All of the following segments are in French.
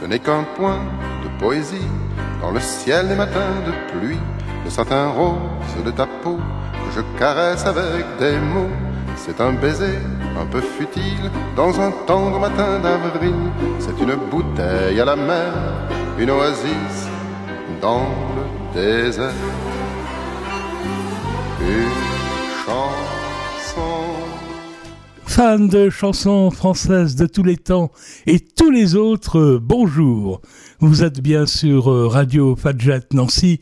n'est qu'un point de poésie dans le ciel des matins de pluie, le satin rose de ta peau que je caresse avec des mots. C'est un baiser un peu futile dans un tendre matin d'avril. C'est une bouteille à la mer, une oasis dans le désert. Une chanson. Fans de chansons françaises de tous les temps et tous les autres, bonjour. Vous êtes bien sur Radio Fadjet Nancy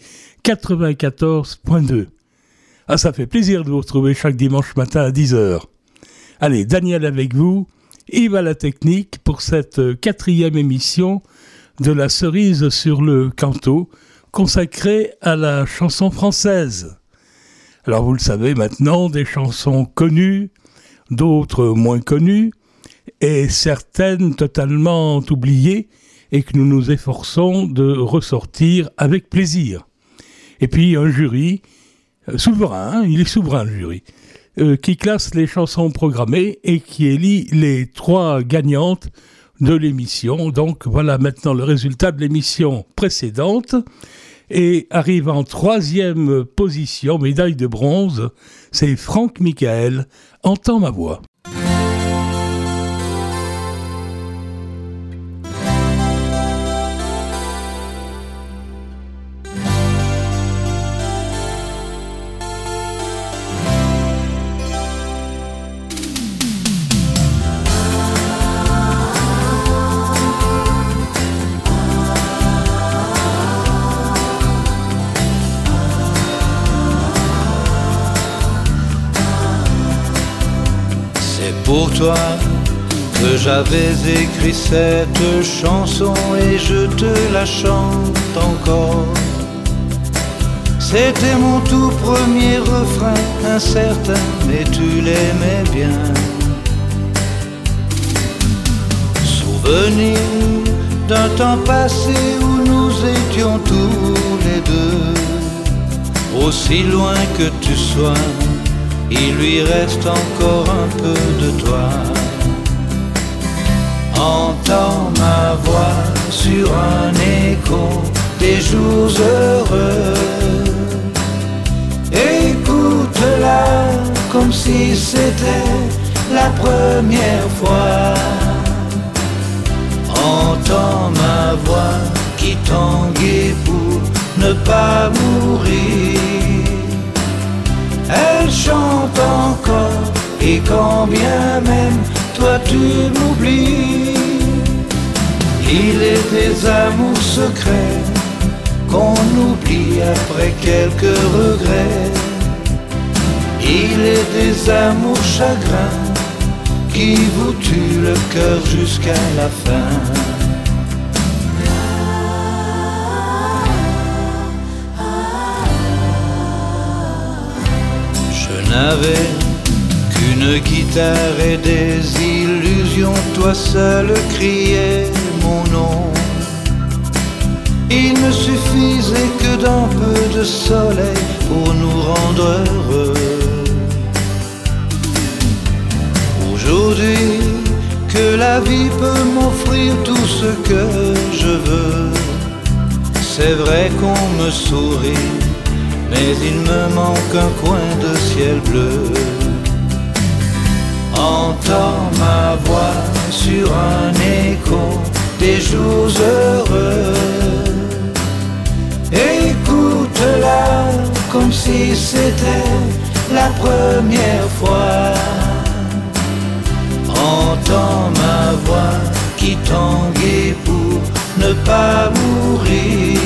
94.2. Ah, ça fait plaisir de vous retrouver chaque dimanche matin à 10h. Allez, Daniel avec vous, Yves à la technique pour cette 4e émission de la cerise sur le canto consacrée à la chanson française. Alors vous le savez maintenant, des chansons connues, d'autres moins connues, et certaines totalement oubliées, et que nous nous efforçons de ressortir avec plaisir. Et puis un jury souverain, il est souverain le jury, qui classe les chansons programmées et qui élit les 3 gagnantes de l'émission. Donc voilà maintenant le résultat de l'émission précédente. Et arrive en 3e position, médaille de bronze, c'est Franck Michael, Entends ma voix. Pour toi que j'avais écrit cette chanson et je te la chante encore. C'était mon tout premier refrain, incertain, mais tu l'aimais bien. Souvenir d'un temps passé où nous étions tous les deux. Aussi loin que tu sois, il lui reste encore un peu de toi. Entends ma voix sur un écho des jours heureux. Écoute-la comme si c'était la première fois. Entends ma voix qui tanguait pour ne pas mourir. Elle chante encore, et quand bien même toi tu m'oublies. Il est des amours secrets qu'on oublie après quelques regrets. Il est des amours chagrins qui vous tuent le cœur jusqu'à la fin. Je n'avais qu'une guitare et des illusions, toi seul criais mon nom. Il ne suffisait que d'un peu de soleil pour nous rendre heureux. Aujourd'hui que la vie peut m'offrir tout ce que je veux, c'est vrai qu'on me sourit, mais il me manque un coin de ciel bleu. Entends ma voix sur un écho des jours heureux. Écoute-la comme si c'était la première fois. Entends ma voix qui tanguait pour ne pas mourir.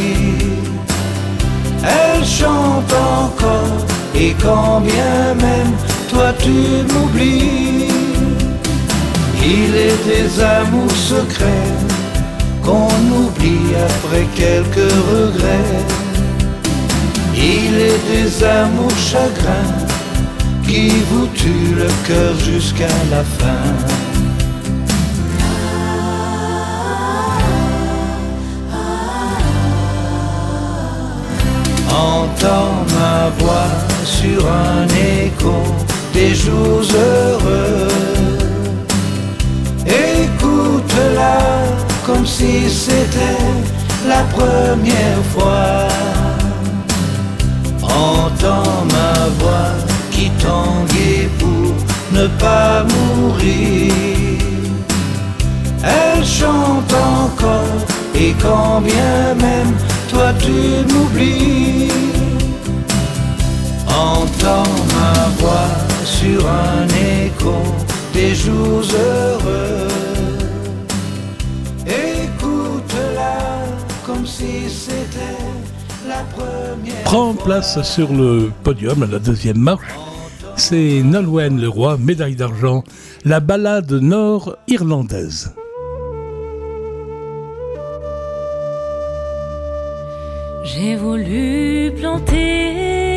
Elle chante encore, et quand bien même toi tu m'oublies. Il est des amours secrets qu'on oublie après quelques regrets. Il est des amours chagrins qui vous tuent le cœur jusqu'à la fin. Entends ma voix sur un écho des jours heureux. Écoute-la comme comme si c'était la première fois. Entends ma voix qui tanguait pour ne pas mourir. Elle chante encore et quand bien même toi tu m'oublies. Entends ma voix sur un écho des jours heureux. Écoute-la comme si c'était la première. Prend place sur le podium à la deuxième marche. C'est Nolwenn Leroy, médaille d'argent, la ballade nord-irlandaise. J'ai voulu planter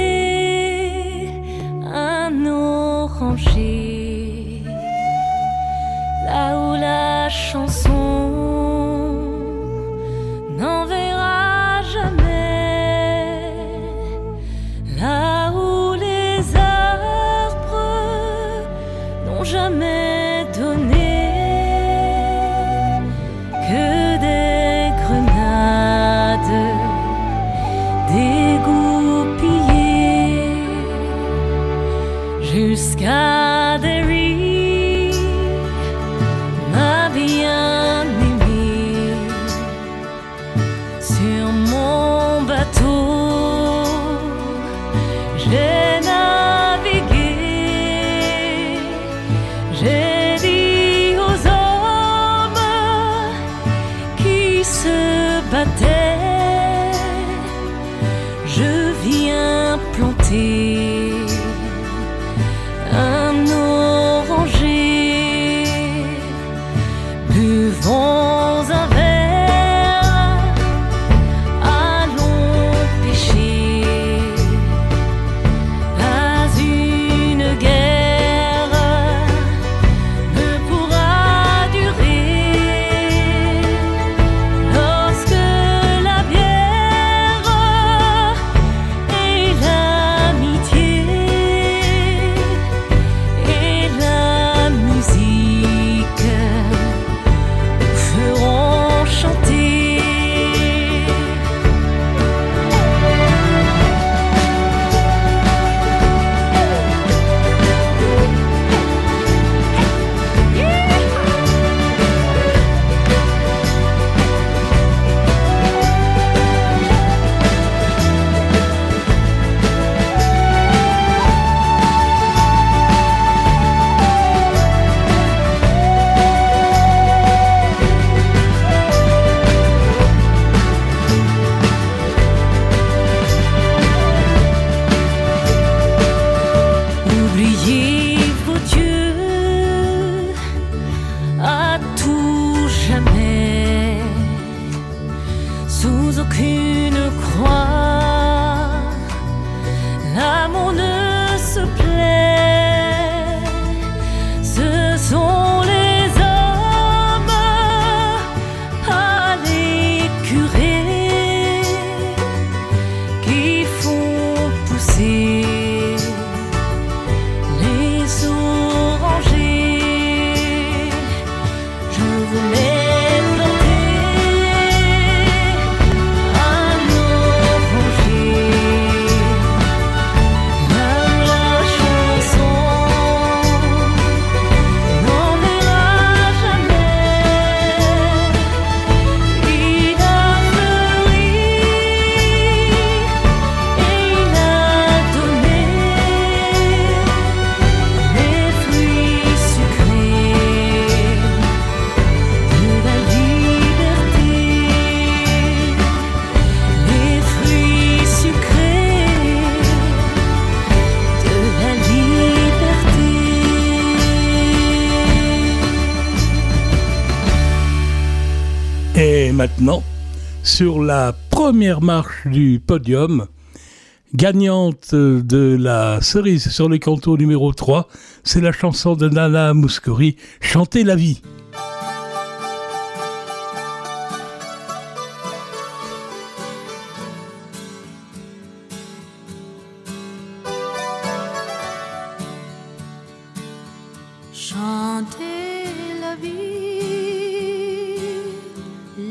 un oranger là où la chanson n'enverra jamais, là où les arbres n'ont jamais donné que des grenades dégoupillées jusqu'à Derry, ma bien-aimée. Sur mon bateau, j'ai navigué, j'ai dit aux hommes qui se battaient, je viens planter un oranger. Buvons un verre, allons pêcher, pas une guerre ne pourra durer lorsque la bière et l'amitié et la musique feront chanter. Oubliez vos dieux à tout jamais, sous aucune croix, l'amour ne se plaît. Ce sont les hommes à l'écurie qui font pousser les orangers. Je voulais planter un oranger là où la chanson n'enverra jamais. Il a fleuri et il a donné les fruits sucrés de la liberté, les fruits sucrés de la liberté. Et maintenant, sur la première marche du podium, gagnante de la cerise sur les cantos numéro 3, c'est la chanson de Nana Mouskouri, Chanter la vie. Chanter la vie,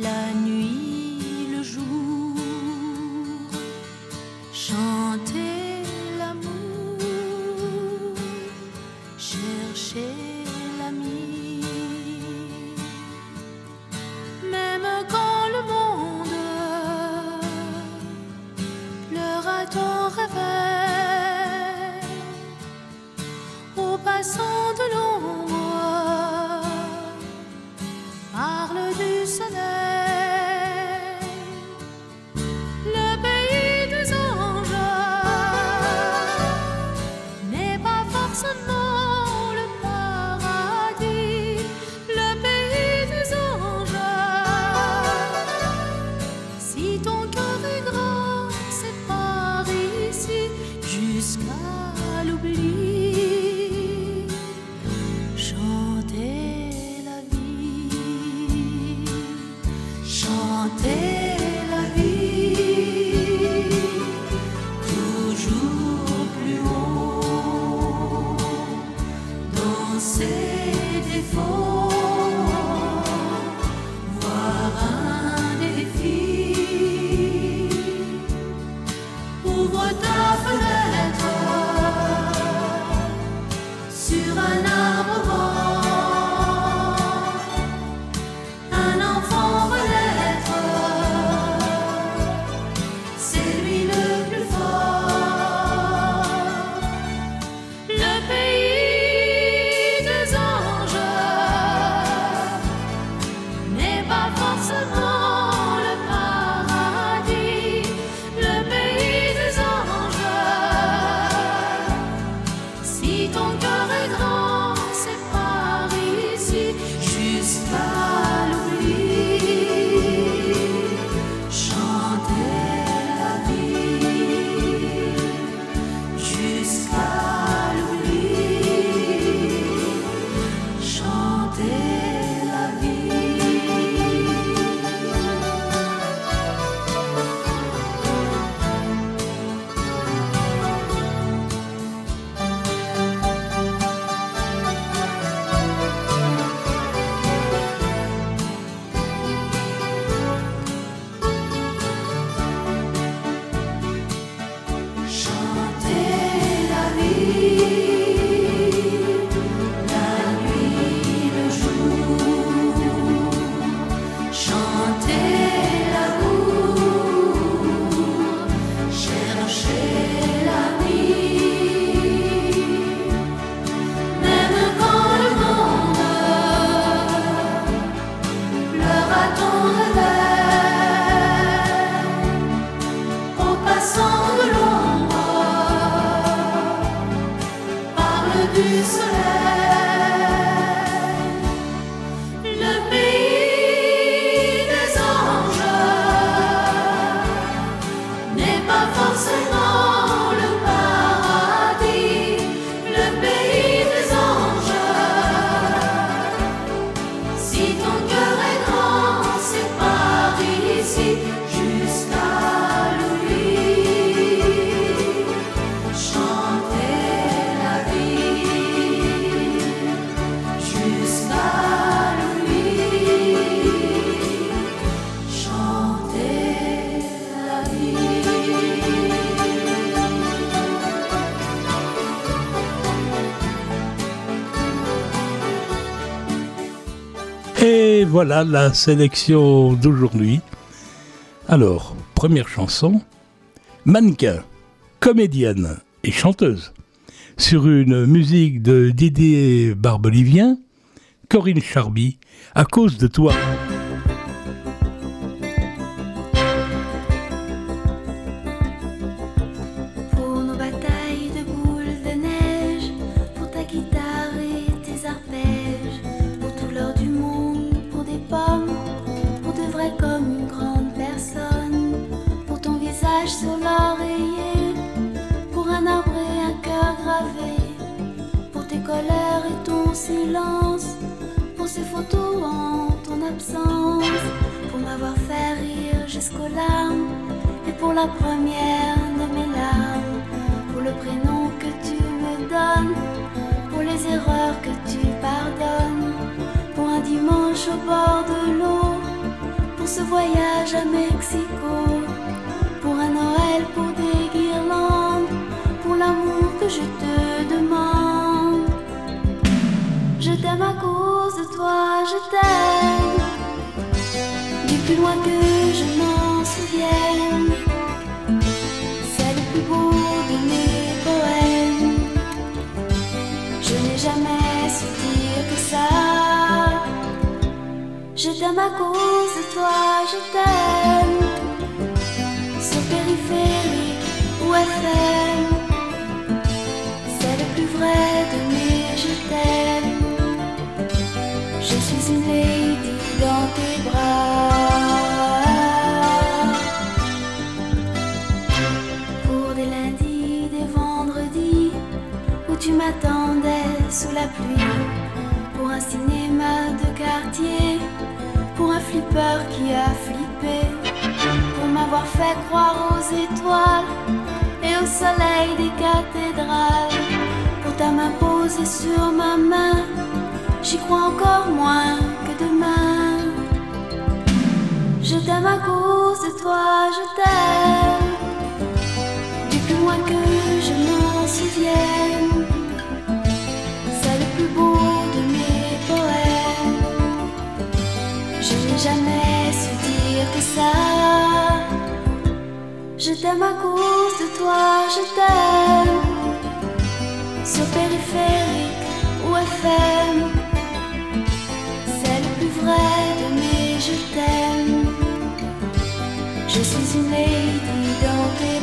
chanter la vie toujours plus haut dans ses défauts, voir un défi. Ouvre ta fenêtre sur un arbre grand, un enfant veut l'être, c'est lui le plus fort. Le pays des anges n'est pas forcément le paradis. Le pays des anges, si ton cœur est grand, c'est par ici jusqu'à l'oubli. Chanter la vie jusqu'à l'oubli. Chanter la vie. Chanter la vie, la nuit, le jour. Chanter l'amour, chercher l'ami. Même quand le monde pleure à ton revers, au passant de l'ombre, parle du soleil. Le pays des anges n'est pas forcément le paradis. Le pays des anges, si ton cœur est grand, c'est par ici jusqu'à l'oubli. Chanter la vie jusqu'à l'oubli. Chanter la vie. Et voilà la sélection d'aujourd'hui. Alors, première chanson, mannequin, comédienne et chanteuse. Sur une musique de Didier Barbelivien, Corinne Charby, à cause de toi. Pour nos batailles de boules de neige, pour ta guitare et tes arpèges, pour tout l'or du monde, pour des pommes, pour de vrai comme une grande personne, pour ton visage sur l'oreiller, pour un arbre et un cœur gravé, pour tes colères et ton silence, pour ces photos en ton absence, pour m'avoir fait rire jusqu'aux larmes, et pour la première de mes larmes, pour le prénom que tu me donnes, pour les erreurs que tu pardonnes, pour un dimanche au bord de l'eau, pour ce voyage à Mexico, pour un Noël, pour des guirlandes, pour l'amour que je te demande. Je t'aime à cause de toi, je t'aime, du plus loin que je m'en souvienne. C'est le plus beau de mes poèmes. Je n'ai jamais su dire que ça. Je t'aime à cause de toi, je t'aime. Sur périphérique ou FM, c'est le plus vrai de mes je t'aime. Je suis une lady dans tes bras. Pour des lundis, des vendredis où tu m'attendais sous la pluie, pour un cinéma de quartier, pour un flipper qui a flippé pour m'avoir fait croire aux étoiles et au soleil des cathédrales. Pour ta main posée sur ma main, j'y crois encore moins que demain. Je t'aime à cause de toi, je t'aime du plus loin que je m'en souvienne. C'est le plus beau de mes poèmes. Je n'ai jamais su dire que ça. Je t'aime à cause de toi, je t'aime. Sur périphérique ou FM, c'est le plus vrai de mes je t'aime. Je suis une lady dans tes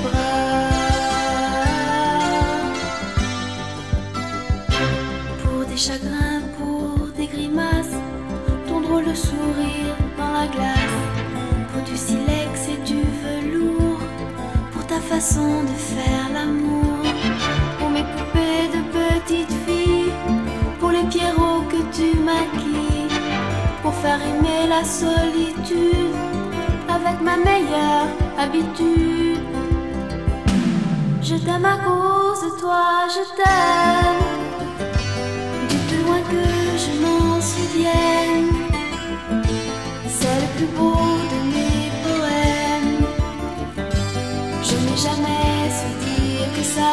bras. Pour des chagrins, pour des grimaces, ton drôle de sourire dans la glace. Pour du silex et du velours, pour ta façon de faire l'amour. Pour mes poupées de petites filles, pour les pierrots que tu maquilles. Pour faire aimer la solitude avec ma meilleure habitude. Je t'aime à cause de toi, je t'aime du plus loin que je m'en souvienne. C'est le plus beau de mes poèmes. Je n'ai jamais su dire que ça.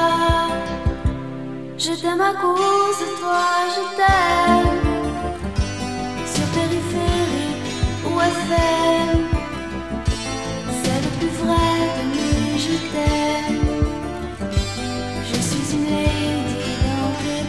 Je t'aime à cause de toi, je t'aime. Sur périphérique ou FM, c'est le plus vrai de mes je t'aime. Je suis une lady dans tes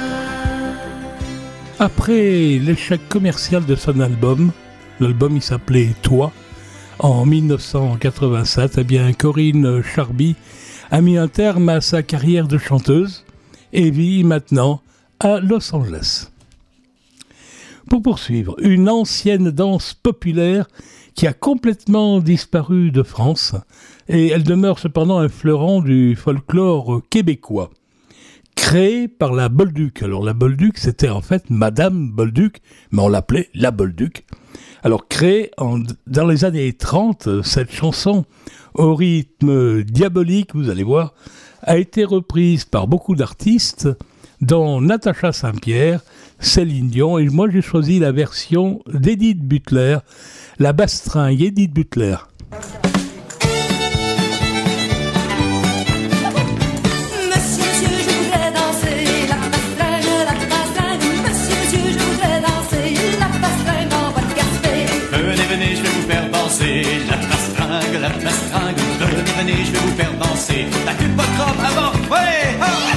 bras. Après l'échec commercial de son album, l'album il s'appelait Toi, en 1987, eh bien Corinne Charby a mis un terme à sa carrière de chanteuse et vit maintenant à Los Angeles. Pour poursuivre, une ancienne danse populaire qui a complètement disparu de France et elle demeure cependant un fleuron du folklore québécois. Créée par la Bolduc. Alors la Bolduc, c'était en fait Madame Bolduc, mais on l'appelait la Bolduc. Alors créée dans les années 30, cette chanson au rythme diabolique, vous allez voir, a été reprise par beaucoup d'artistes, dont Natacha Saint-Pierre, Céline Dion, et moi j'ai choisi la version d'Edith Butler, la bastringue Edith Butler. Venez, je vais vous faire danser la pastringue, la pastringue. Venez, je vais vous faire danser la queue de votre robe avant. Ouais,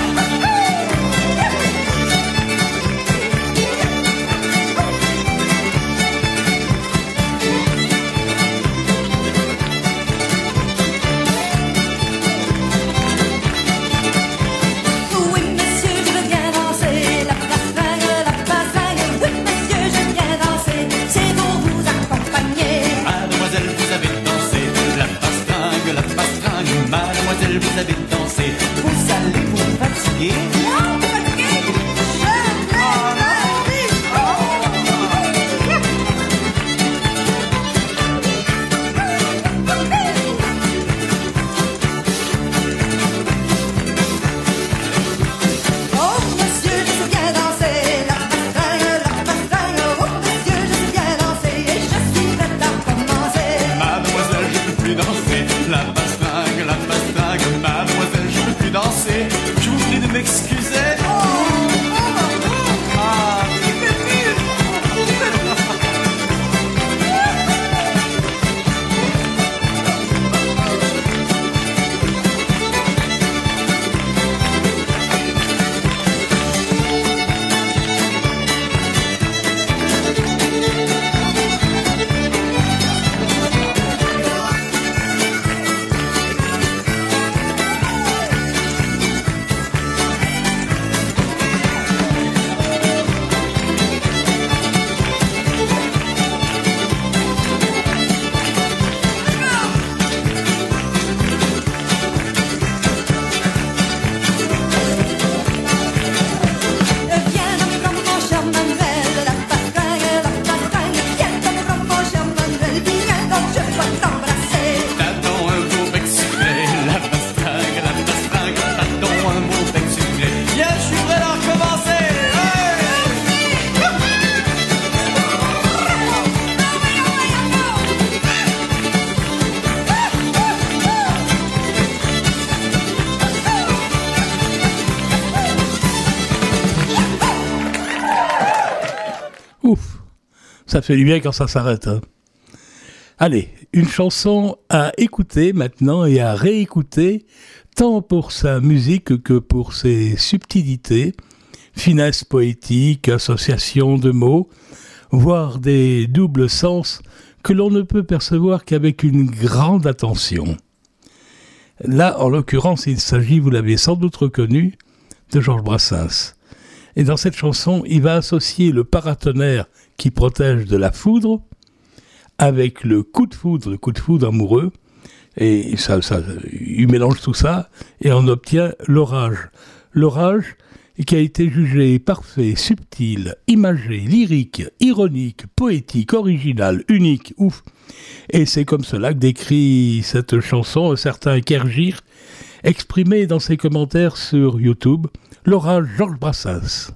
oui, monsieur, je veux bien danser la pastringue, la pastringue. Oui, monsieur, j'aime bien danser. C'est pour vous accompagner. Mademoiselle, vous avez dansé la pastringue, la pastringue. Mademoiselle, vous avez dansé. Vous allez Ouf, ça fait du bien quand ça s'arrête. Hein. Allez, une chanson à écouter maintenant et à réécouter, tant pour sa musique que pour ses subtilités, finesse poétique, association de mots, voire des doubles sens que l'on ne peut percevoir qu'avec une grande attention. Là, en l'occurrence, il s'agit, vous l'avez sans doute reconnu, de Georges Brassens. Et dans cette chanson, il va associer le paratonnerre qui protège de la foudre avec le coup de foudre amoureux, et il mélange tout ça, et on obtient l'orage. L'orage qui a été jugé parfait, subtil, imagé, lyrique, ironique, poétique, original, unique, ouf. Et c'est comme cela que décrit cette chanson un certain Kergir, exprimé dans ses commentaires sur YouTube, l'orage Georges Brassens.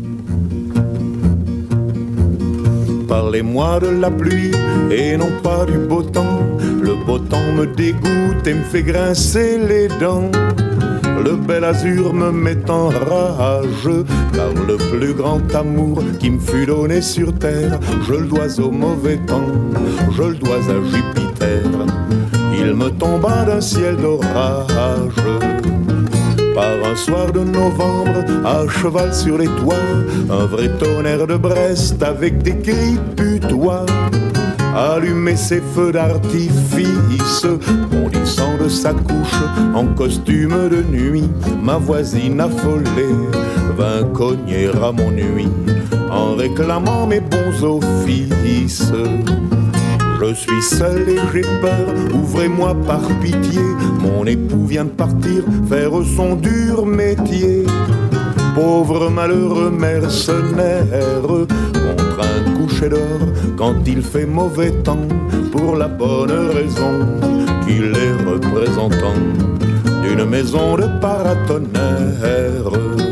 Parlez-moi de la pluie et non pas du beau temps. Le beau temps me dégoûte et me fait grincer les dents. Le bel azur me met en rage, car le plus grand amour qui me fut donné sur terre, je le dois au mauvais temps, je le dois à Jupiter. Il me tomba d'un ciel d'orage, par un soir de novembre, à cheval sur les toits, un vrai tonnerre de Brest avec des cris putois. Allumer ses feux d'artifice, bondissant de sa couche en costume de nuit, ma voisine affolée vint cogner à mon nuit en réclamant mes bons offices. Je suis seul et j'ai peur, ouvrez-moi par pitié, mon époux vient de partir faire son dur métier. Pauvre malheureux mercenaire, contre un coucher d'or quand il fait mauvais temps, pour la bonne raison qu'il est représentant d'une maison de paratonnerre.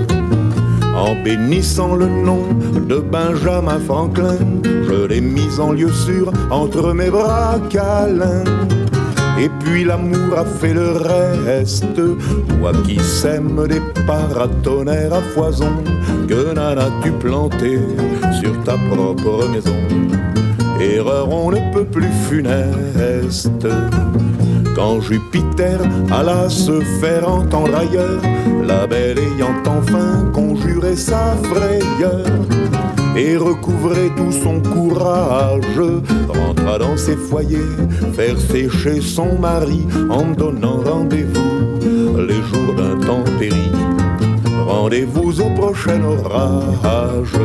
En bénissant le nom de Benjamin Franklin, je l'ai mis en lieu sûr entre mes bras câlins. Et puis l'amour a fait le reste. Toi qui sèmes des paratonnerres à foison, que n'en as-tu planté sur ta propre maison? Erreur on ne peut plus funeste. Quand Jupiter alla se faire entendre ailleurs, la belle ayant enfin conjuré sa frayeur et recouvrer tout son courage, rentra dans ses foyers, faire sécher son mari en donnant rendez-vous les jours d'intempérie. Rendez-vous au prochain orage.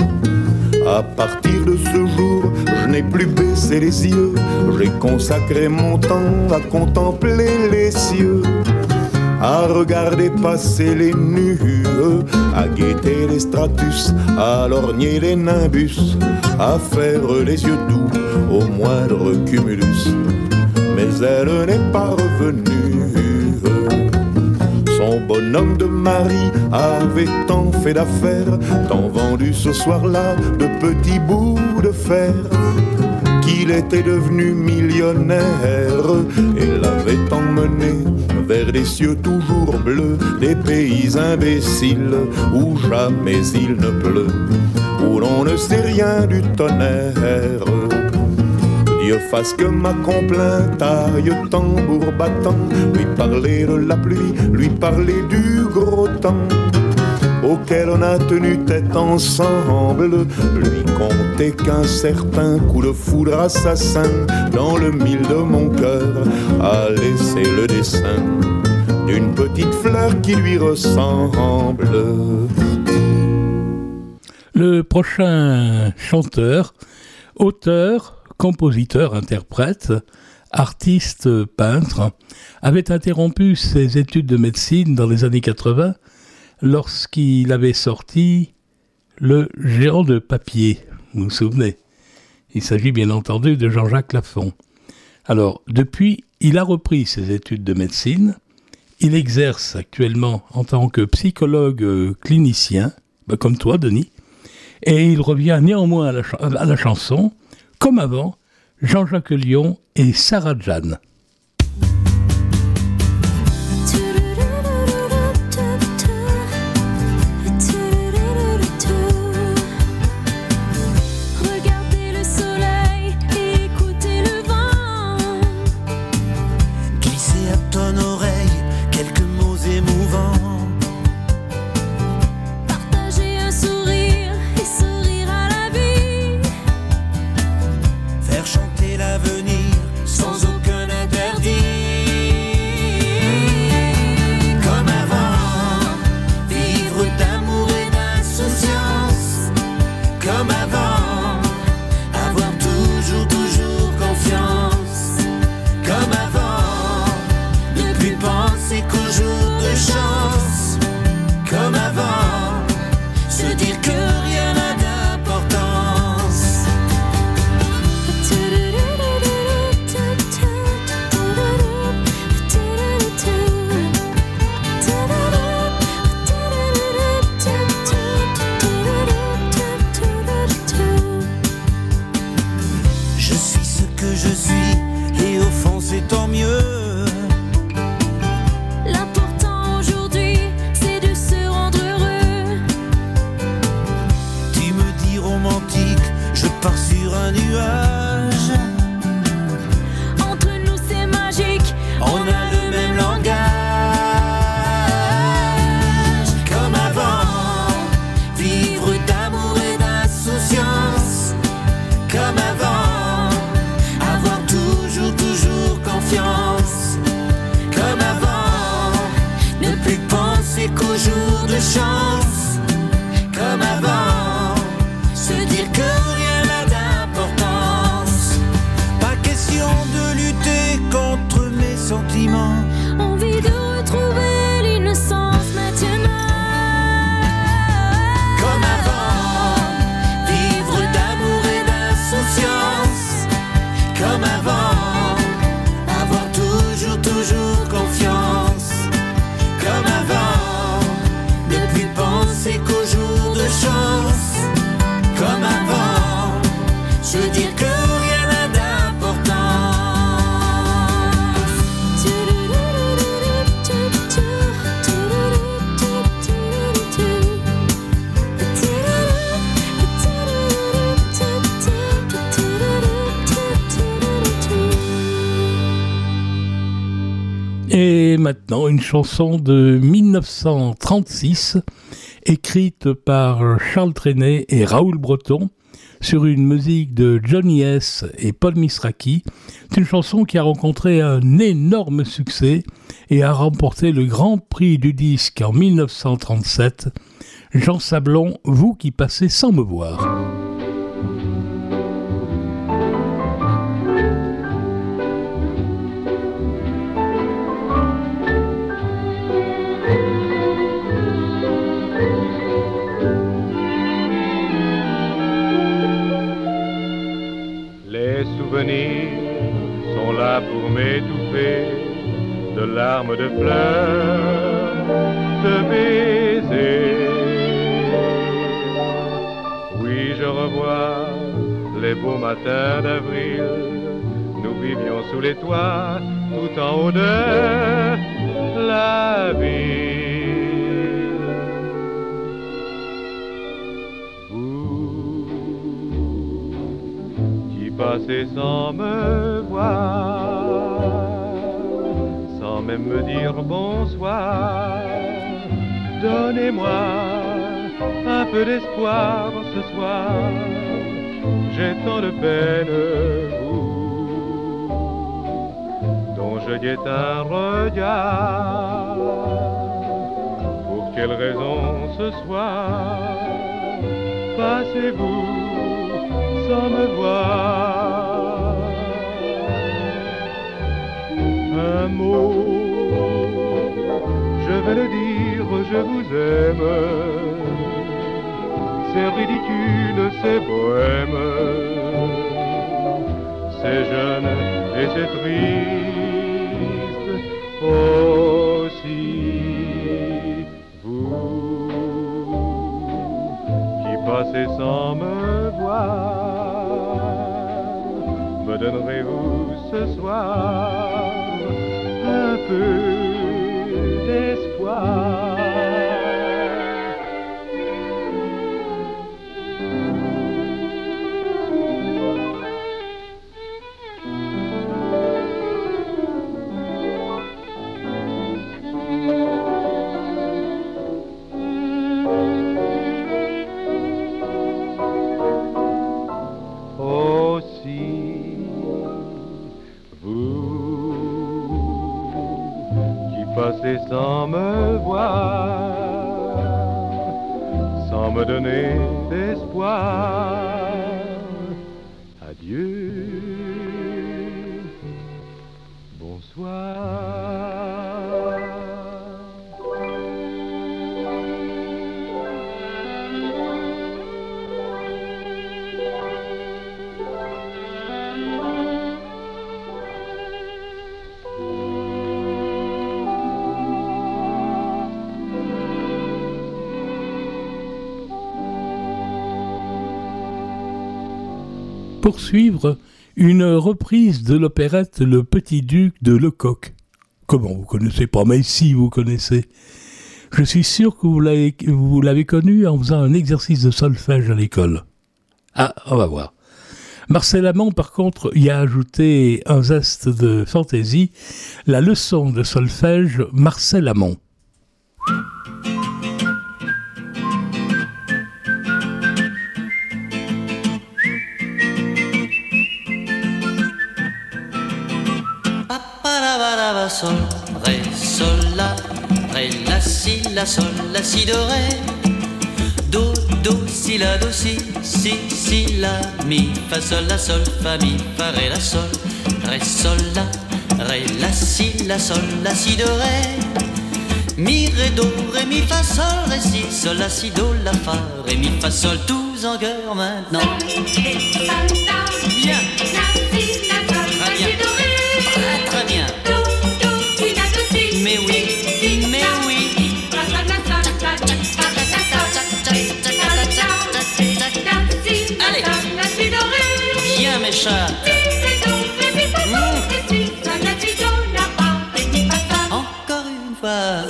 À partir de ce jour, je n'ai plus baissé les yeux, j'ai consacré mon temps à contempler les cieux, à regarder passer les nues, à guetter les stratus, à lorgner les nimbus, à faire les yeux doux au moindre cumulus. Mais elle n'est pas revenue. Son bonhomme de mari avait tant fait d'affaires, tant vendu ce soir-là de petits bouts de fer, qu'il était devenu millionnaire et l'avait emmené vers des cieux toujours bleus, des pays imbéciles où jamais il ne pleut, où l'on ne sait rien du tonnerre. Dieu fasse que ma complainte aille tambour battant, lui parler de la pluie, lui parler du gros temps auquel on a tenu tête ensemble, lui conter qu'un certain coup de foudre assassin dans le mille de mon cœur a laissé le dessin d'une petite fleur qui lui ressemble. Le prochain chanteur, auteur, compositeur, interprète, artiste, peintre, avait interrompu ses études de médecine dans les années 80 lorsqu'il avait sorti Le géant de papier, vous vous souvenez? Il s'agit bien entendu de Jean-Jacques Lafont. Alors, depuis, il a repris ses études de médecine, il exerce actuellement en tant que psychologue clinicien, comme toi, Denis, et il revient néanmoins à la chanson, comme avant, Jean-Jacques Lyon et Sarah Jeanne. je suis, et au fond c'est tant mieux. L'important aujourd'hui, c'est de se rendre heureux. Tu me dis romantique, je pars sur un nuage. Entre nous c'est magique, On a le même langage. Comme avant, vivre d'amour et d'insouciance. Comme avant, avoir toujours, toujours confiance. Comme avant, ne plus penser qu'aux jours de chance. Comme avant, se dire que rien n'a d'importance. Pas question de lutter contre mes sentiments. envie de retrouver l'innocence maintenant. Comme avant, vivre d'amour et d'insouciance. Comme avant, avoir toujours, toujours confiance. Comme avant, ne plus penser qu'aux jours de chance. Comme avant, se dire que rien n'a d'importance. Et maintenant, une chanson de 1936, écrite par Charles Trenet et Raoul Breton, sur une musique de Johnny S. et Paul Misraki. C'est une chanson qui a rencontré un énorme succès et a remporté le Grand Prix du disque en 1937. Jean Sablon, vous qui passez sans me voir. Les souvenirs sont là pour m'étouffer de larmes, de pleurs, de baisers. Oui, je revois les beaux matins d'avril. Nous vivions sous les toits, tout en haut de la ville. Passer sans me voir, sans même me dire bonsoir. Donnez-moi un peu d'espoir ce soir. J'ai tant de peine, vous, dont je guette un regard. Pour quelle raison ce soir passez-vous sans me voir? Un mot, je vais le dire, je vous aime. C'est ridicule, c'est bohème, c'est jeune et c'est triste aussi. Vous qui passez sans me voir, me donnerez-vous ce soir un peu d'espoir? Passez sans me voir, sans me donner d'espoir. Adieu, bonsoir. Pour suivre, Une reprise de l'opérette Le Petit Duc de Lecoq. Comment vous connaissez pas? Mais si vous connaissez. Je suis sûr que vous l'avez connu en faisant un exercice de solfège à l'école. Ah, on va voir. Marcel Amont, par contre, y a ajouté un zeste de fantaisie, la leçon de solfège Marcel Amont. Sol, ré, sol, la, ré, la, si, do, ré, do, si, la, si, la, mi, fa, sol, fa, mi, fa, ré, la, sol, ré, la, si, do, ré, mi, ré, do, ré, mi, fa, sol, ré, si, do, la, fa, ré, mi, fa, sol, tous en chœur maintenant. Bien. Très bien. Mais oui. Allez. Bien mes chats. Encore une fois.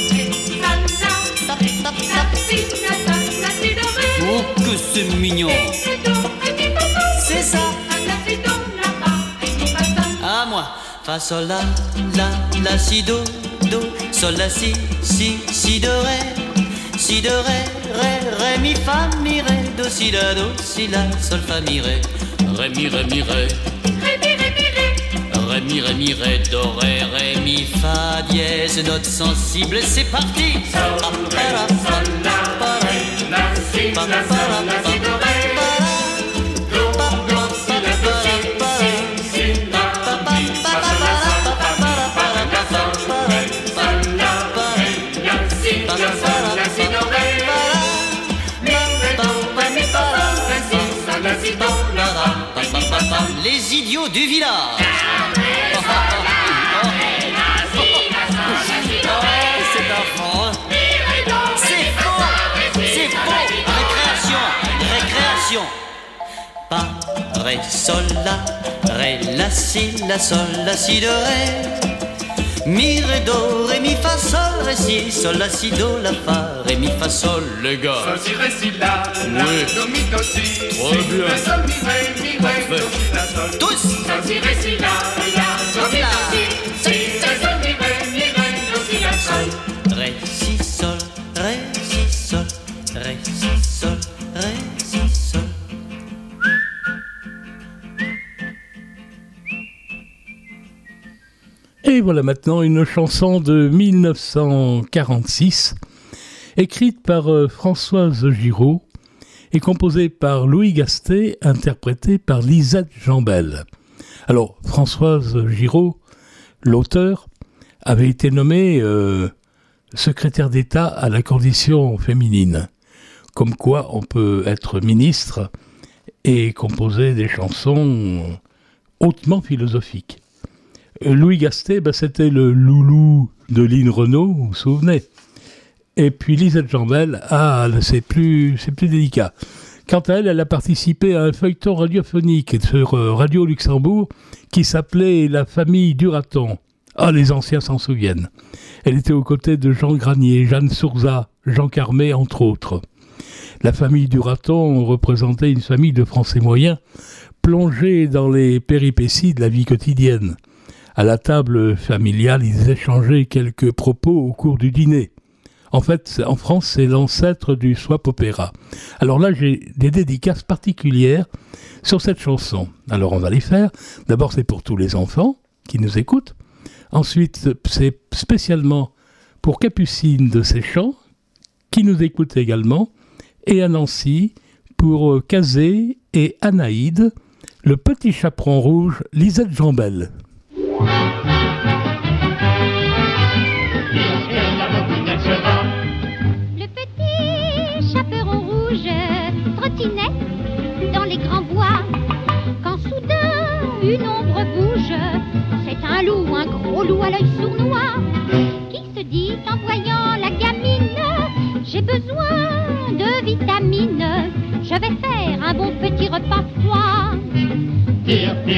Oh que c'est mignon. C'est ça. À moi. Fa sol la si do sol la si do ré mi fa mi ré do si la sol fa mi ré mi ré do ré mi fa dièse note sensible c'est parti sol ré la si do ré les idiots du village. C'est un fond. C'est faux. Récréation. Pas ré sol la si do ré. Mi, ré, do, ré, mi, fa, sol, ré, sol, la, si, do, la, fa, ré, mi, fa, sol, les gars. Sol, si, ré, si, la, do, mi, do, si, trop bien. Ré, sol, mi, ré, do, si, la, sol. Tous. Sol, si, ré, si, la, do, mi, do, si, ré, sol, mi, ré, do, si, la, sol. Ré, si, sol, ré, si, sol, ré, si, sol, ré, si, sol. Et voilà maintenant une chanson de 1946, écrite par Françoise Giraud et composée par Louis Gastet, interprétée par Lisette Jambel. Alors, Françoise Giraud, l'auteur, avait été nommée secrétaire d'État à la condition féminine. Comme quoi on peut être ministre et composer des chansons hautement philosophiques. Louis Gastet, c'était le loulou de Lynn Renaud, vous vous souvenez. Et puis Lisette Jambel, c'est plus délicat. Quant à elle, elle a participé à un feuilleton radiophonique sur Radio Luxembourg qui s'appelait La famille Duraton. Ah, les anciens s'en souviennent. Elle était aux côtés de Jean Granier, Jeanne Sourzat, Jean Carmet, entre autres. La famille Duraton représentait une famille de Français moyens plongés dans les péripéties de la vie quotidienne. À la table familiale, ils échangeaient quelques propos au cours du dîner. En fait, en France, c'est l'ancêtre du soap opéra. Alors là, j'ai des dédicaces particulières sur cette chanson. Alors on va les faire. D'abord, c'est pour tous les enfants qui nous écoutent. Ensuite, c'est spécialement pour Capucine de Séchant, qui nous écoute également, et à Nancy, pour Kazé et Anaïde, le petit chaperon rouge, Lisette Jambel. Le petit chaperon rouge trottinait dans les grands bois. Quand soudain une ombre bouge, c'est un loup, un gros loup à l'œil sournois, qui se dit en voyant la gamine: j'ai besoin de vitamines, je vais faire un bon petit repas froid. Tire,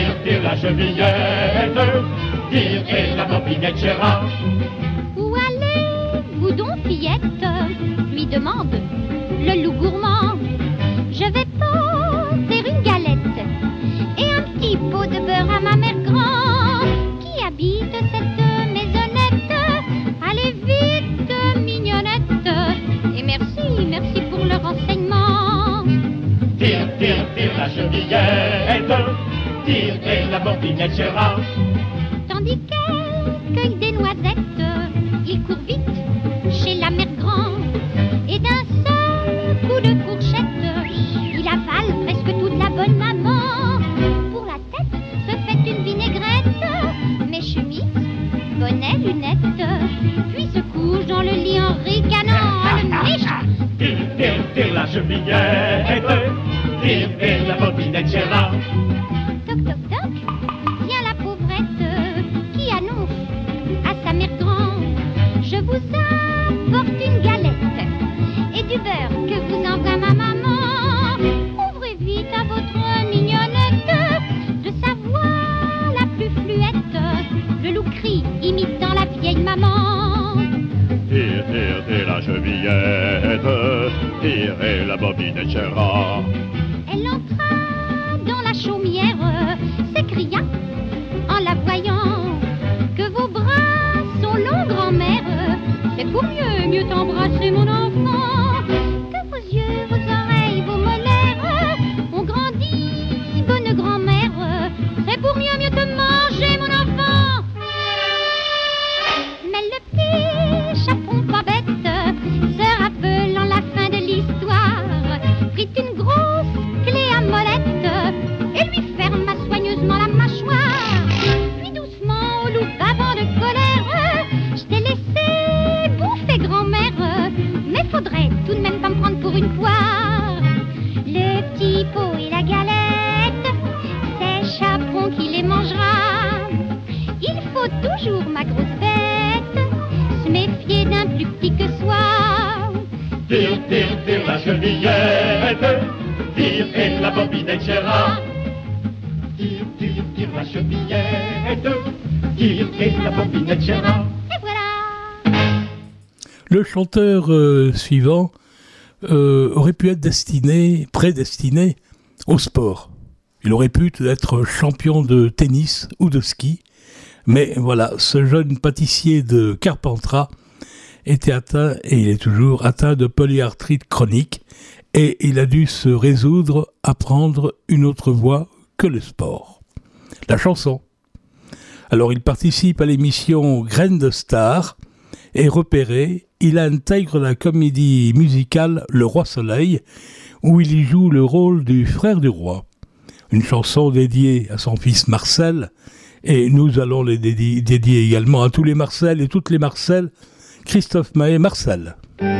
chevillette, tire et la bobinette Gérard. Où allez-vous donc, fillette? Lui demande le loup gourmand. Je vais porter une galette et un petit pot de beurre à ma mère grand qui habite cette maisonnette. Allez vite, mignonnette, et merci pour le renseignement. Tire, tire, tire la chevillette, tire et la bobinette Gérard. Tandis qu'elle cueille des noisettes, il court vite chez la mère grand et d'un seul coup de fourchette, il avale presque toute la bonne maman. Pour la tête se fait une vinaigrette, mais chemise, bonnet, lunettes, puis se couche dans le lit en ricanant. Le méchant. Tire, tire, tire la chevillette, tire et la bobinette Gérard. Toc toc toc, vient la pauvrette qui annonce à sa mère grand: je vous apporte une galette et du beurre que vous envoie ma maman. Ouvrez vite à votre mignonnette de sa voix la plus fluette. Le loup crie, imitant la vieille maman. Tire, tire, tire la chevillette, tire et la bobinette Gérard. Elle entra dans la chaumière, s'écria en la voyant que vos bras sont longs, grand-mère. C'est pour mieux t'embrasser, mon enfant, que vos yeux, vos oreilles, vos molaires ont grandi, bonne grand-mère. C'est pour mieux te manger, mon enfant. Mais le petit chaperon pas bête, se rappelant la fin de l'histoire, prit une grosse clé à molette et lui ferma soigneusement la mâchoire. Puis doucement au loup bavant de colère: je t'ai laissé bouffer, grand-mère, mais faudrait tout de même pas me prendre pour une poire. Le petit pot et la galette, c'est Chaperon qui les mangera. Il faut toujours, ma grosse bête, se méfier d'un plus petit que soi. Tire, tire, tire la chevillette, tire et la bobinette Gérard. Tire, tire, tire la chevillette, tire et la bobinette Gérard. Et voilà. Le chanteur suivant aurait pu être prédestiné au sport. Il aurait pu être champion de tennis ou de ski. Mais voilà, ce jeune pâtissier de Carpentras était atteint, et il est toujours atteint, de polyarthrite chronique, et il a dû se résoudre à prendre une autre voie que le sport. La chanson. Alors il participe à l'émission Graines de Star, et repéré, il intègre la comédie musicale Le Roi Soleil, où il y joue le rôle du frère du roi. Une chanson dédiée à son fils Marcel, et nous allons les dédier également à tous les Marcel et toutes les Marcel, Christophe Maé Marcel.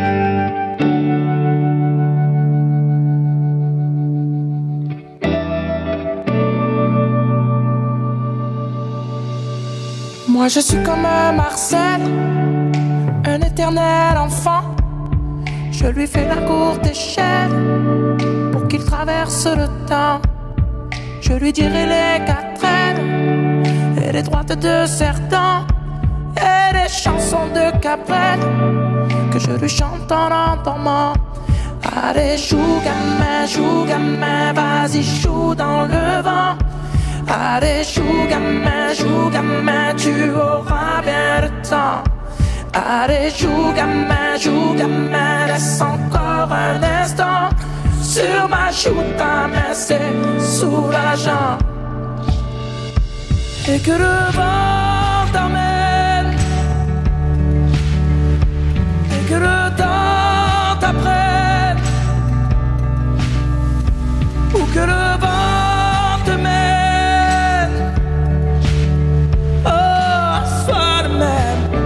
Moi je suis comme Marcel, un éternel enfant. Je lui fais la courte échelle pour qu'il traverse le temps. Je lui dirai les quatraines et les droites de Cerdan et les chansons de Cabrel que je lui chante en endormant. Allez, joue gamin, vas-y, joue dans le vent. Allez, joue gamin, tu auras bien le temps. Allez, joue gamin, laisse encore un instant. Sur ma joue, ta main, c'est soulageant. Et que le vent t'emmène, et que le temps t'apprenne, ou que le vent te mène. Oh, sois le même.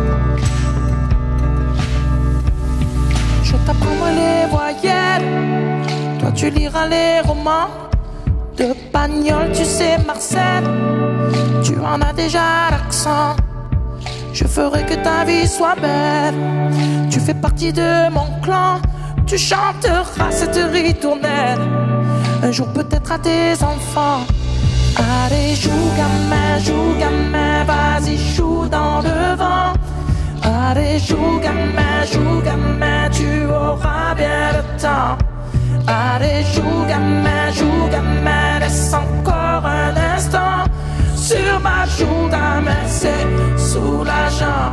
Je t'apprendrai les voyelles, toi tu liras les romans. De Pagnol, tu sais Marcel, tu en as déjà l'accent. Je ferai que ta vie soit belle, tu fais partie de mon clan. Tu chanteras cette ritournelle, un jour peut-être à tes enfants. Allez, joue gamin, vas-y, joue dans le vent. Allez, joue gamin, tu auras bien le temps. Allez, joue gamin, laisse encore un instant. Sur ma joue, ta main, c'est soulageant.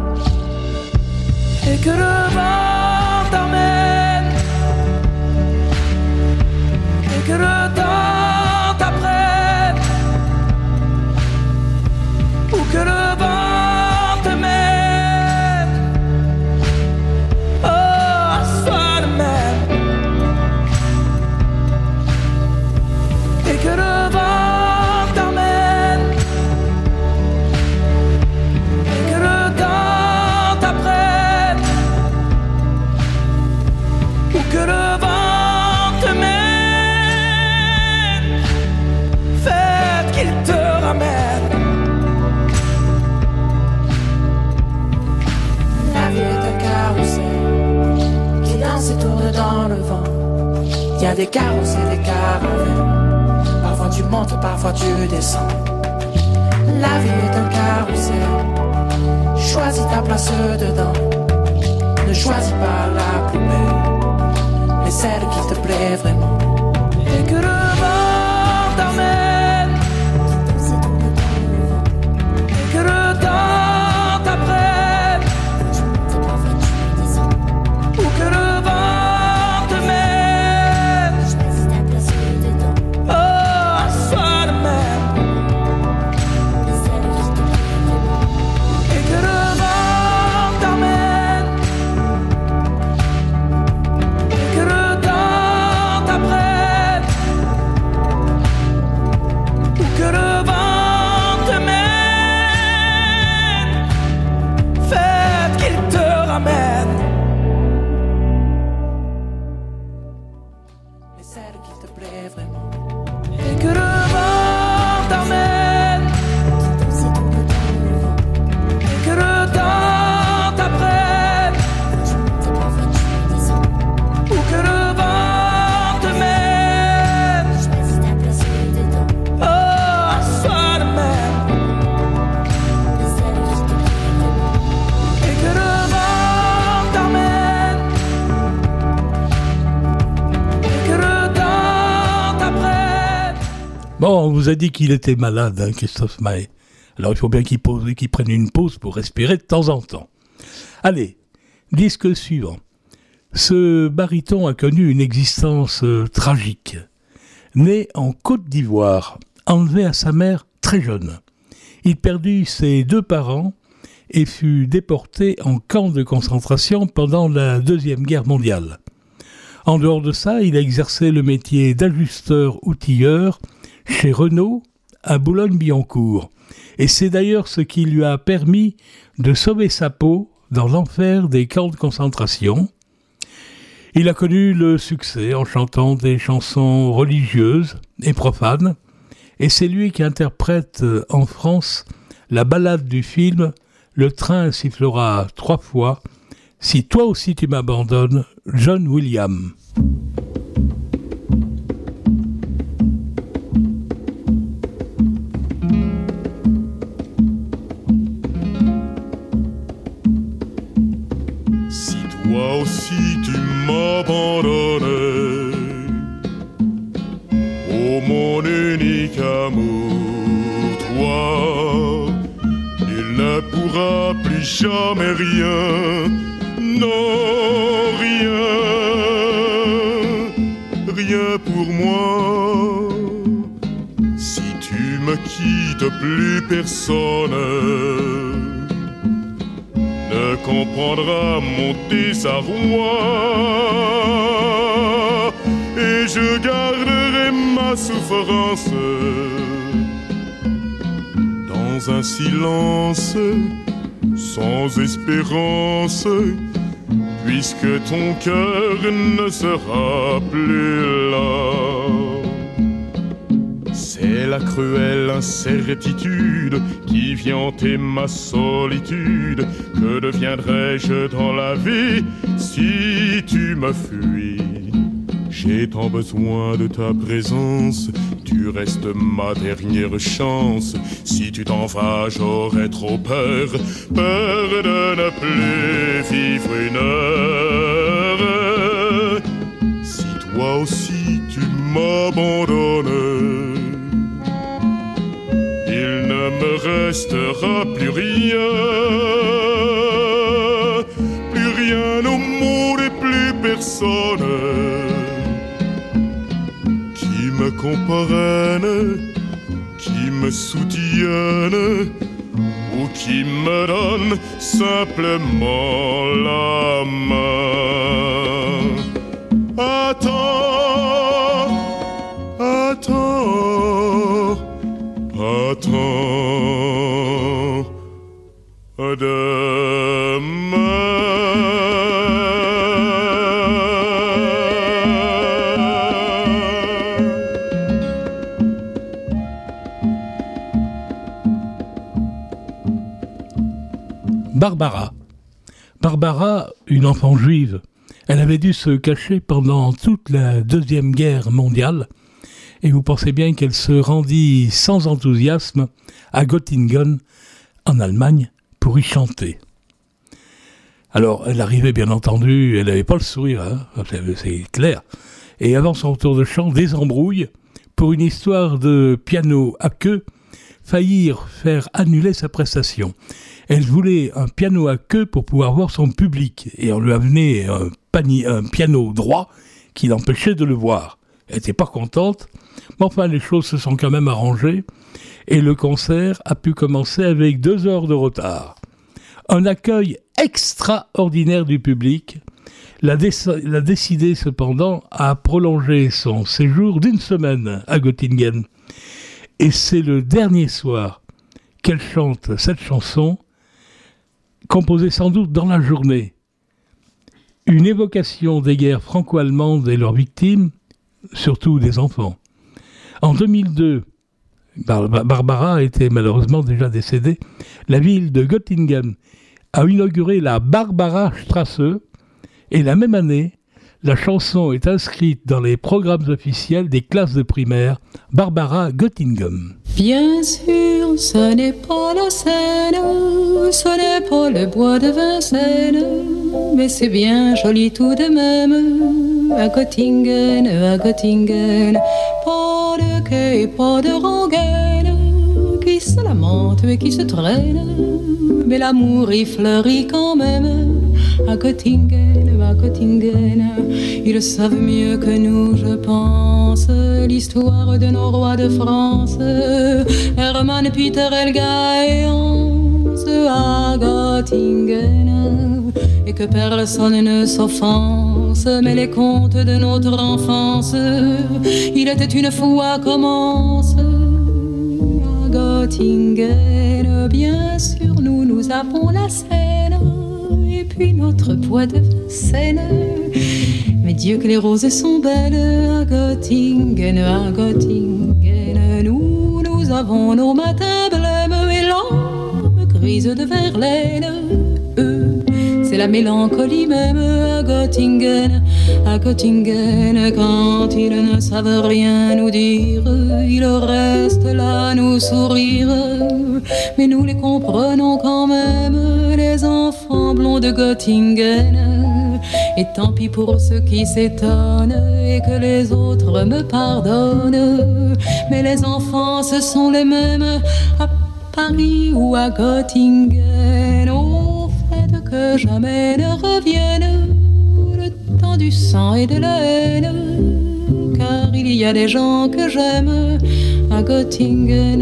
Et que le vent t'emmène, et que le temps t'apprenne, ou que le vent te mène, oh, sois le même. Et que le vent t'emmène, et que le temps t'apprenne, ou que le vent te mène. Faites qu'il te ramène. La vie est un carrousel qui danse et tourne dans le vent. Il y a des carrosses et des caravelles. Parfois tu montes, parfois tu descends. La vie est un carrousel. Choisis ta place dedans. Ne choisis pas la plus belle, mais celle qui te plaît vraiment. Et que le vent t'emmène, et que le temps t'apprenne, ou que le vent te mène, oh, sois le même. Et que le vent t'emmène, et que le temps t'apprenne, ou que le vent te mène. Faites qu'il te ramène. Mais celle qui te plaît vraiment. Et que le vent t'emmène, et que le temps t'apprenne, ou que le vent te mène, oh, sois le même. Et que le vent t'emmène, et que le temps t'apprenne. Bon, on vous a dit qu'il était malade, hein, Christophe Maé. Alors il faut bien qu'il prenne une pause pour respirer de temps en temps. Allez, disque suivant. Ce baryton a connu une existence tragique. Né en Côte d'Ivoire, enlevé à sa mère très jeune. Il perdit ses 2 parents et fut déporté en camp de concentration pendant la Deuxième Guerre mondiale. En dehors de ça, il a exercé le métier d'ajusteur-outilleur chez Renault à Boulogne-Billancourt. Et c'est d'ailleurs ce qui lui a permis de sauver sa peau dans l'enfer des camps de concentration. Il a connu le succès en chantant des chansons religieuses et profanes, et c'est lui qui interprète en France la ballade du film « Le train sifflera 3 fois, si toi aussi tu m'abandonnes », John Williams. Si toi aussi tu m'abandonnais, oh mon unique amour, toi, il ne pourra plus jamais rien, non rien, rien pour moi. Si tu me quittes, plus personne ne comprendra mon désarroi, et je garderai ma souffrance dans un silence sans espérance, puisque ton cœur ne sera plus là. C'est la cruelle incertitude qui vient hanter ma solitude. Que deviendrais-je dans la vie si tu me fuis? J'ai tant besoin de ta présence, tu restes ma dernière chance. Si tu t'en vas, j'aurais trop peur, peur de ne plus vivre une heure. Si toi aussi tu m'abandonnes, il ne me restera plus rien au monde et plus personne qui me comprenne, qui me soutienne ou qui me donne simplement la main. Attends, attends, attends demain. Barbara, une enfant juive, elle avait dû se cacher pendant toute la Deuxième Guerre mondiale et vous pensez bien qu'elle se rendit sans enthousiasme à Göttingen, en Allemagne, pour y chanter. Alors, elle arrivait bien entendu, elle n'avait pas le sourire, hein, c'est clair. Et avant son tour de chant, des embrouilles pour une histoire de piano à queue faillirent faire annuler sa prestation. Elle voulait un piano à queue pour pouvoir voir son public et on lui a amené un piano droit qui l'empêchait de le voir. Elle n'était pas contente, mais enfin les choses se sont quand même arrangées et le concert a pu commencer avec 2 heures de retard. Un accueil extraordinaire du public l'a décidé cependant à prolonger son séjour d'1 semaine à Göttingen. Et c'est le dernier soir qu'elle chante cette chanson, composée sans doute dans la journée. Une évocation des guerres franco-allemandes et leurs victimes, surtout des enfants. En 2002, Barbara était malheureusement déjà décédée, la ville de Göttingen a inauguré la Barbarastraße et la même année, la chanson est inscrite dans les programmes officiels des classes de primaire Barbara Göttingen. Bien sûr, ce n'est pas la Seine, ce n'est pas le bois de Vincennes, mais c'est bien joli tout de même, à Göttingen, pas de quai, pas de rengaine, qui se lamente et qui se traîne, mais l'amour y fleurit quand même, à Göttingen. Ils savent mieux que nous, je pense, l'histoire de nos rois de France, Hermann, Peter, Helga et Hans, à Göttingen, et que personne ne s'offense, mais les contes de notre enfance, il était une fois commence, à Göttingen, bien sûr nous avons la Seine, et puis notre bois de Vincennes. Mais Dieu que les roses sont belles à Göttingen, nous avons nos matins blêmes et l'âme grise de Verlaine. C'est la mélancolie même à Göttingen, quand ils ne savent rien nous dire, ils restent là à nous sourire, mais nous les comprenons quand même, les enfants blonds de Göttingen. Et tant pis pour ceux qui s'étonnent et que les autres me pardonnent, mais les enfants ce sont les mêmes à Paris ou à Göttingen, au fait que jamais ne revienne le temps du sang et de la haine, car il y a des gens que j'aime à Göttingen,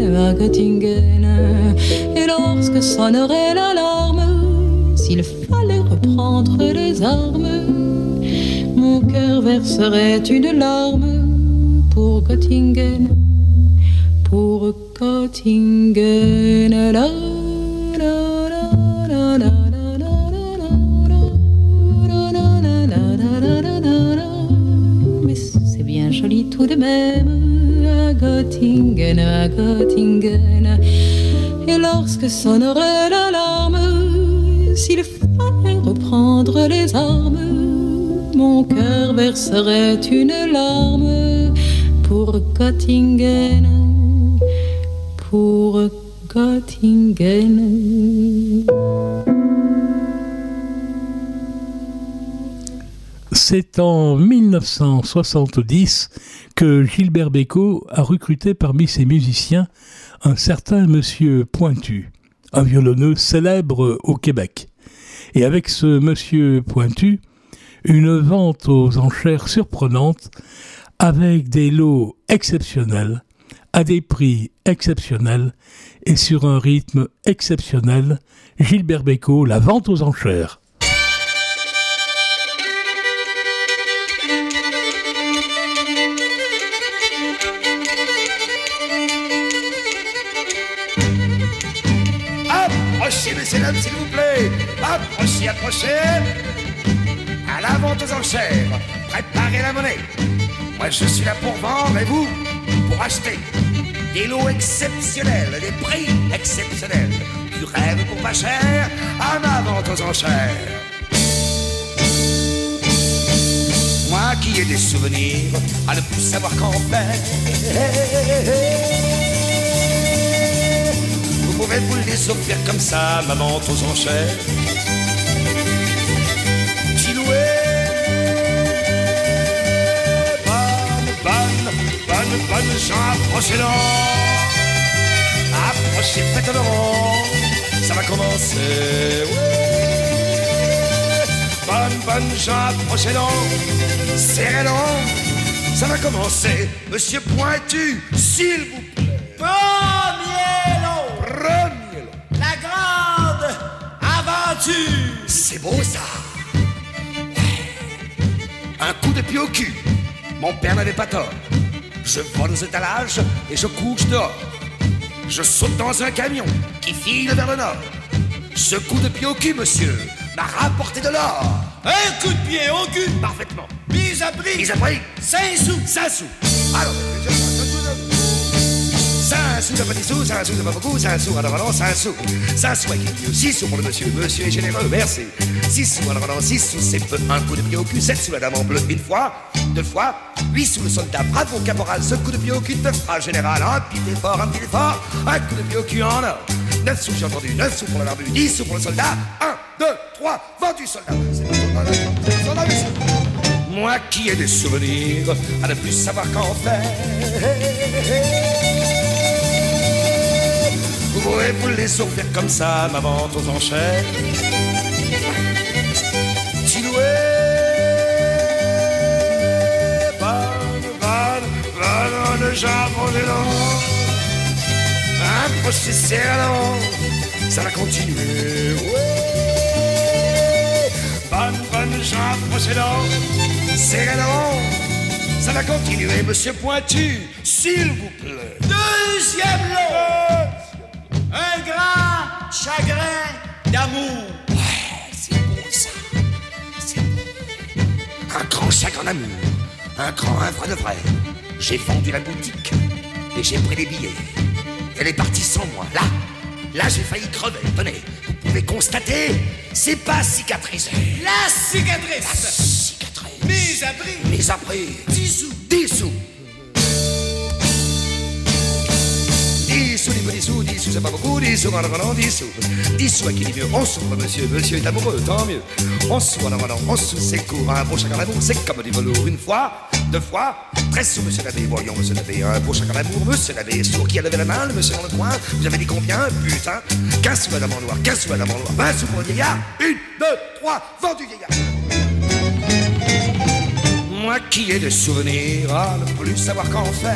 et lorsque sonnerait l'alarme, s'il fallait reprendre les armes, mon cœur verserait une larme pour Göttingen, pour Göttingen, la la la la la. Mais c'est bien joli tout de même à Göttingen, et lorsque sonnerait l'alarme, s'il fallait reprendre les armes, mon cœur verserait une larme pour Göttingen, pour Göttingen. C'est en 1970 que Gilbert Bécaud a recruté parmi ses musiciens un certain monsieur Pointu, un violonneux célèbre au Québec. Et avec ce monsieur Pointu, une vente aux enchères surprenante, avec des lots exceptionnels, à des prix exceptionnels et sur un rythme exceptionnel, Gilbert Bécaud, la vente aux enchères. Approchez, messieurs, dames, s'il vous plaît. Approchez, approchez. À la vente aux enchères, préparez la monnaie. Moi, je suis là pour vendre et vous, pour acheter. Des lots exceptionnels, des prix exceptionnels. Du rêve pour pas cher, à ma vente aux enchères. Moi qui ai des souvenirs, à ne plus savoir qu'en faire. Vous pouvez vous les offrir comme ça, ma vente aux enchères. Bonne gens, approchez-le. Approchez, faites-le. Ça va commencer. Ouais. Bonne gens, approchez-le. Serrez-le. Ça va commencer. Monsieur Pointu, s'il vous plaît. Premier lot. Premier lot. La grande aventure. C'est beau ça. Un coup de pied au cul. Mon père n'avait pas tort. Je vole aux étalages et je couche dehors. Je saute dans un camion qui file vers le nord. Ce coup de pied au cul, monsieur, m'a rapporté de l'or. Un coup de pied au cul. Parfaitement. Mise à prix. Mise à prix. 5 sous. 5 sous. Alors, 5 sous, ça pas 10 sous, 5 sous, ça pas beaucoup, 5 sous, alors non, 5 sous. 5 sous avec une 6 sous pour le monsieur, monsieur est généreux, merci. 6 sous, alors non, 6 sous, c'est peu, un coup de pied au cul, 7 sous la dame en bleu, une fois, 2 fois, 8 sous le soldat, bravo caporal, ce coup de pied au cul te fera général, un petit effort, un coup de pied au cul en or. 9 sous, j'ai entendu, 9 sous pour le barbu, 10 sous pour le soldat, 1, 2, 3, vendu soldat. C'est le soldat, monsieur. Moi qui ai des souvenirs, à ne plus savoir qu'en faire. Vous pouvez vous les offrir comme ça, ma vente aux enchères. Tiloué, bonne jambe, approchez, serrez-le, ça va continuer. Ouais. Bonne jambe, approchez-le, serrez-le, ça va continuer, monsieur Pointu, s'il vous plaît. Deuxième lot. Un grand chagrin d'amour. Ouais, c'est beau ça. C'est beau. Un grand chagrin d'amour. Un vrai de vrai. J'ai vendu la boutique et j'ai pris les billets. Elle est partie sans moi. Là, j'ai failli crever. Tenez, vous pouvez constater, c'est pas cicatrisé. La cicatrice. La cicatrice. Mise à prix. Mise à prix. 10 sous. 10 sous. 10 sous, 10 sous, 10 sous, c'est pas beaucoup, 10 sous, alors non, 10 sous. 10 sous à qui dit mieux, 11 sous, monsieur est amoureux, tant mieux. 11 sous, alors non, 11 sous, c'est court, un beau chagrin d'amour, c'est comme du velours, une fois, 2 fois, 13 sous, monsieur l'abbé, voyons, monsieur l'abbé, un beau chagrin d'amour, monsieur l'abbé, sourd qui a levé la main, le monsieur dans le coin, vous avez dit combien, putain, 15 sous, madame en noir, 15 sous, madame en noir, 20 sous pour le vieillard, 1, 2, 3, vendu vieillard. Moi qui ai des souvenirs, à ne plus savoir qu'en faire.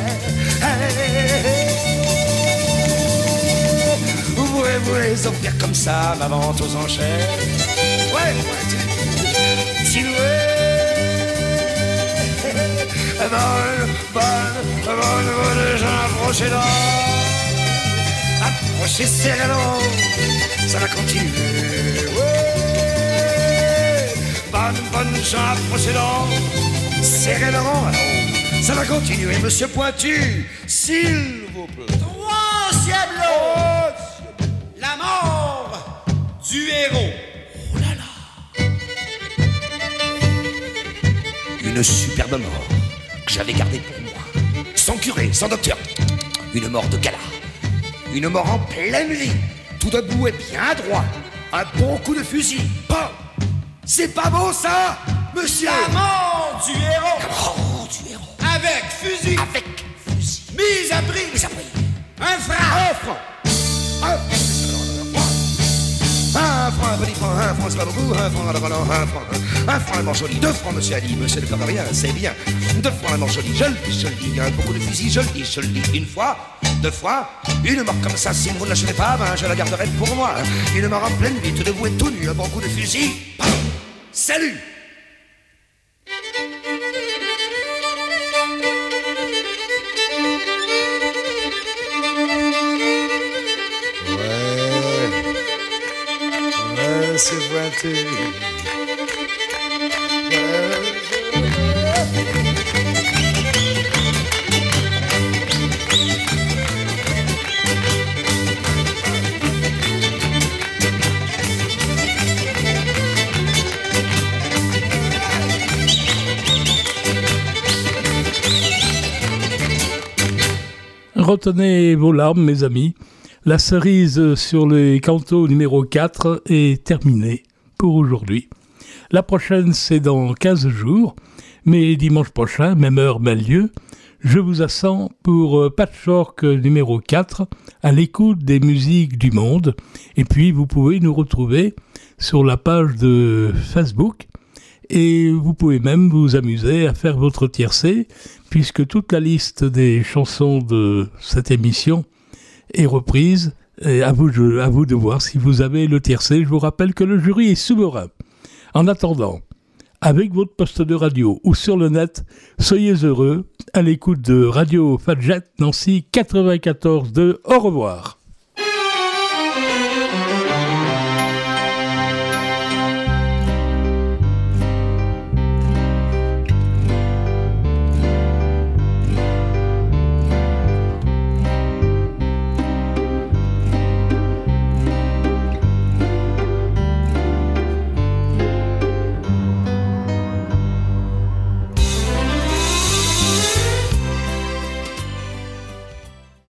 Vous pouvez vous les offrir comme ça, ma vente aux enchères. Ouais, Tiloué. Bonne gens, approchez-le. Approchez, serrez-le. Ça va continuer. Ouais. Bonne gens, approchez-le. Serrez-le. Alors, ça va continuer, monsieur Pointu, s'il vous plaît. Troisième lot. La mort du héros. Oh là là. une superbe mort que j'avais gardée pour moi. Sans curé, sans docteur, une mort de gala, une mort en pleine vie, tout debout et bien droit, un bon coup de fusil. Bam! C'est pas beau ça, monsieur? La mort du héros. La mort du héros. Avec fusil. Avec fusil. Mise à prix. Mise à prix. Un franc. Un franc. Un franc, un petit franc, un franc, c'est pas beaucoup, un franc, un franc, un franc, la mort jolie, 2 francs, monsieur Ali, monsieur ne perd rien, c'est bien, 2 francs, la mort jolie, je le dis, un beaucoup de fusil, je le dis, une fois, 2 fois, une mort comme ça, si vous ne l'achevez pas, ben je la garderai pour moi, une mort en pleine vie, tout debout et tout nu, un bon coup de fusil, bam, salut! C'est pointé. Retenez vos larmes, mes amis. La cerise sur les cantos numéro 4 est terminée pour aujourd'hui. La prochaine, c'est dans 15 jours, mais dimanche prochain, même heure, même lieu, je vous attends pour Patchwork numéro 4, à l'écoute des musiques du monde. Et puis, vous pouvez nous retrouver sur la page de Facebook et vous pouvez même vous amuser à faire votre tiercé, puisque toute la liste des chansons de cette émission est reprise, et à vous de voir si vous avez le tiercé. Je vous rappelle que le jury est souverain. En attendant, avec votre poste de radio ou sur le net, soyez heureux à l'écoute de Radio Fadjet Nancy 94.2. Au revoir.